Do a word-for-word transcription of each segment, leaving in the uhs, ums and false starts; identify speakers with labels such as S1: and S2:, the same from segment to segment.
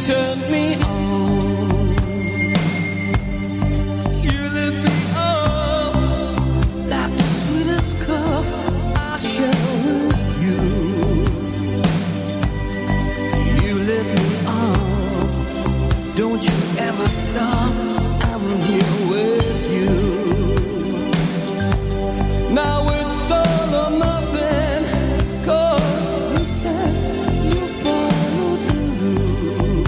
S1: turn me on. You lift me up like the sweetest cup I share with you. You lift me up, don't you ever stop, I'm here with you. Now it's all or nothing, 'cause you said you follow through.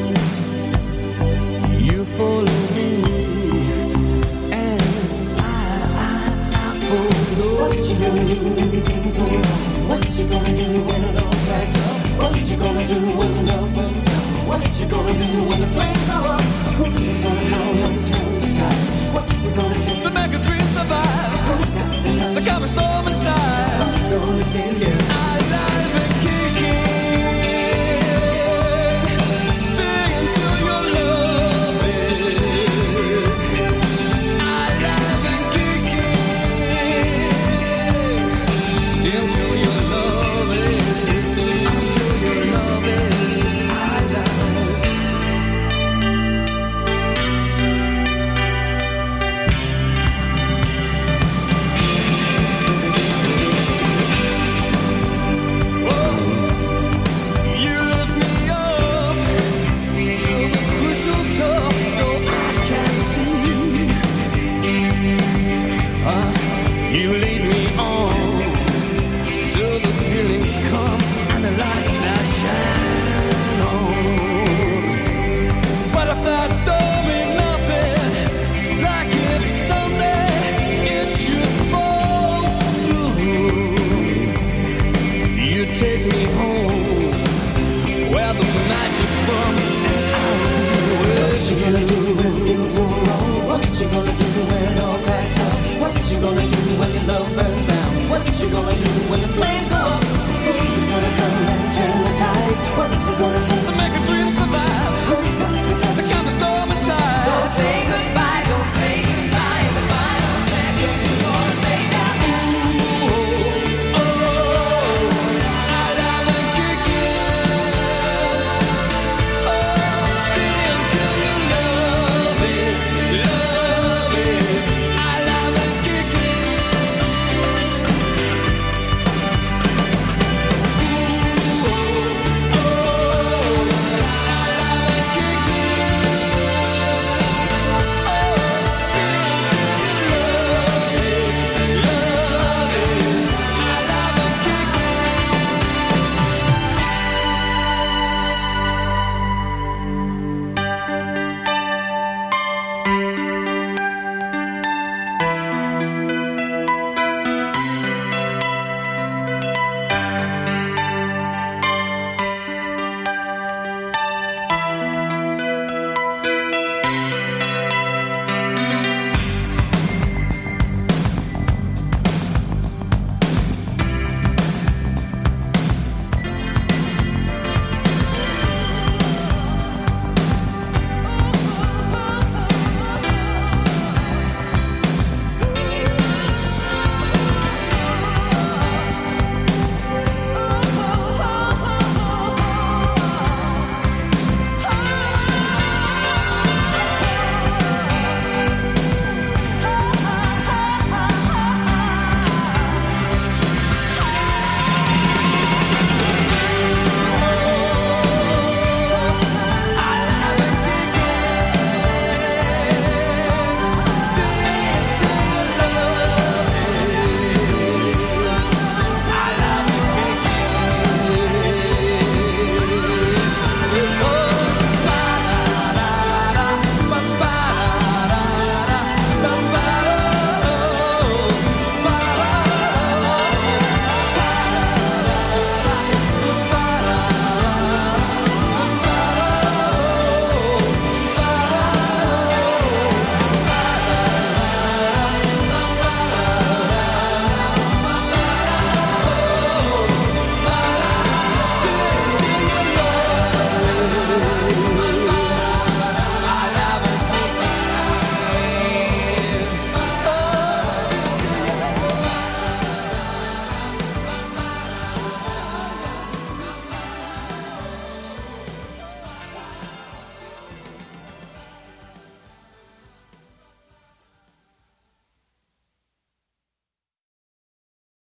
S1: You follow me, and I, I, I follow. What you gonna do when things go wrong? What you gonna do when it all cracks up? What you gonna do when the love burns down? What you gonna do when the flames go up? Who's gonna come and turn the tide? What's it gonna take to make a dream survive? Who's got the time to calm a storm inside? Who's gonna save you? Alive and kicking, stay until your love is. Alive and kicking, stay until your love is. Until your love is alive. You lift me up to the crucial top so I can see. Uh, you lead me on till the feelings come and the lights that shine on. But if that don't mean nothing, like if someday it should fall through, you take me home where the magic's from, and I'll be with you. What you gonna do when things go wrong? What you gonna do when it all cracks up? What you gonna do when your love burns down? What you gonna do when the flames go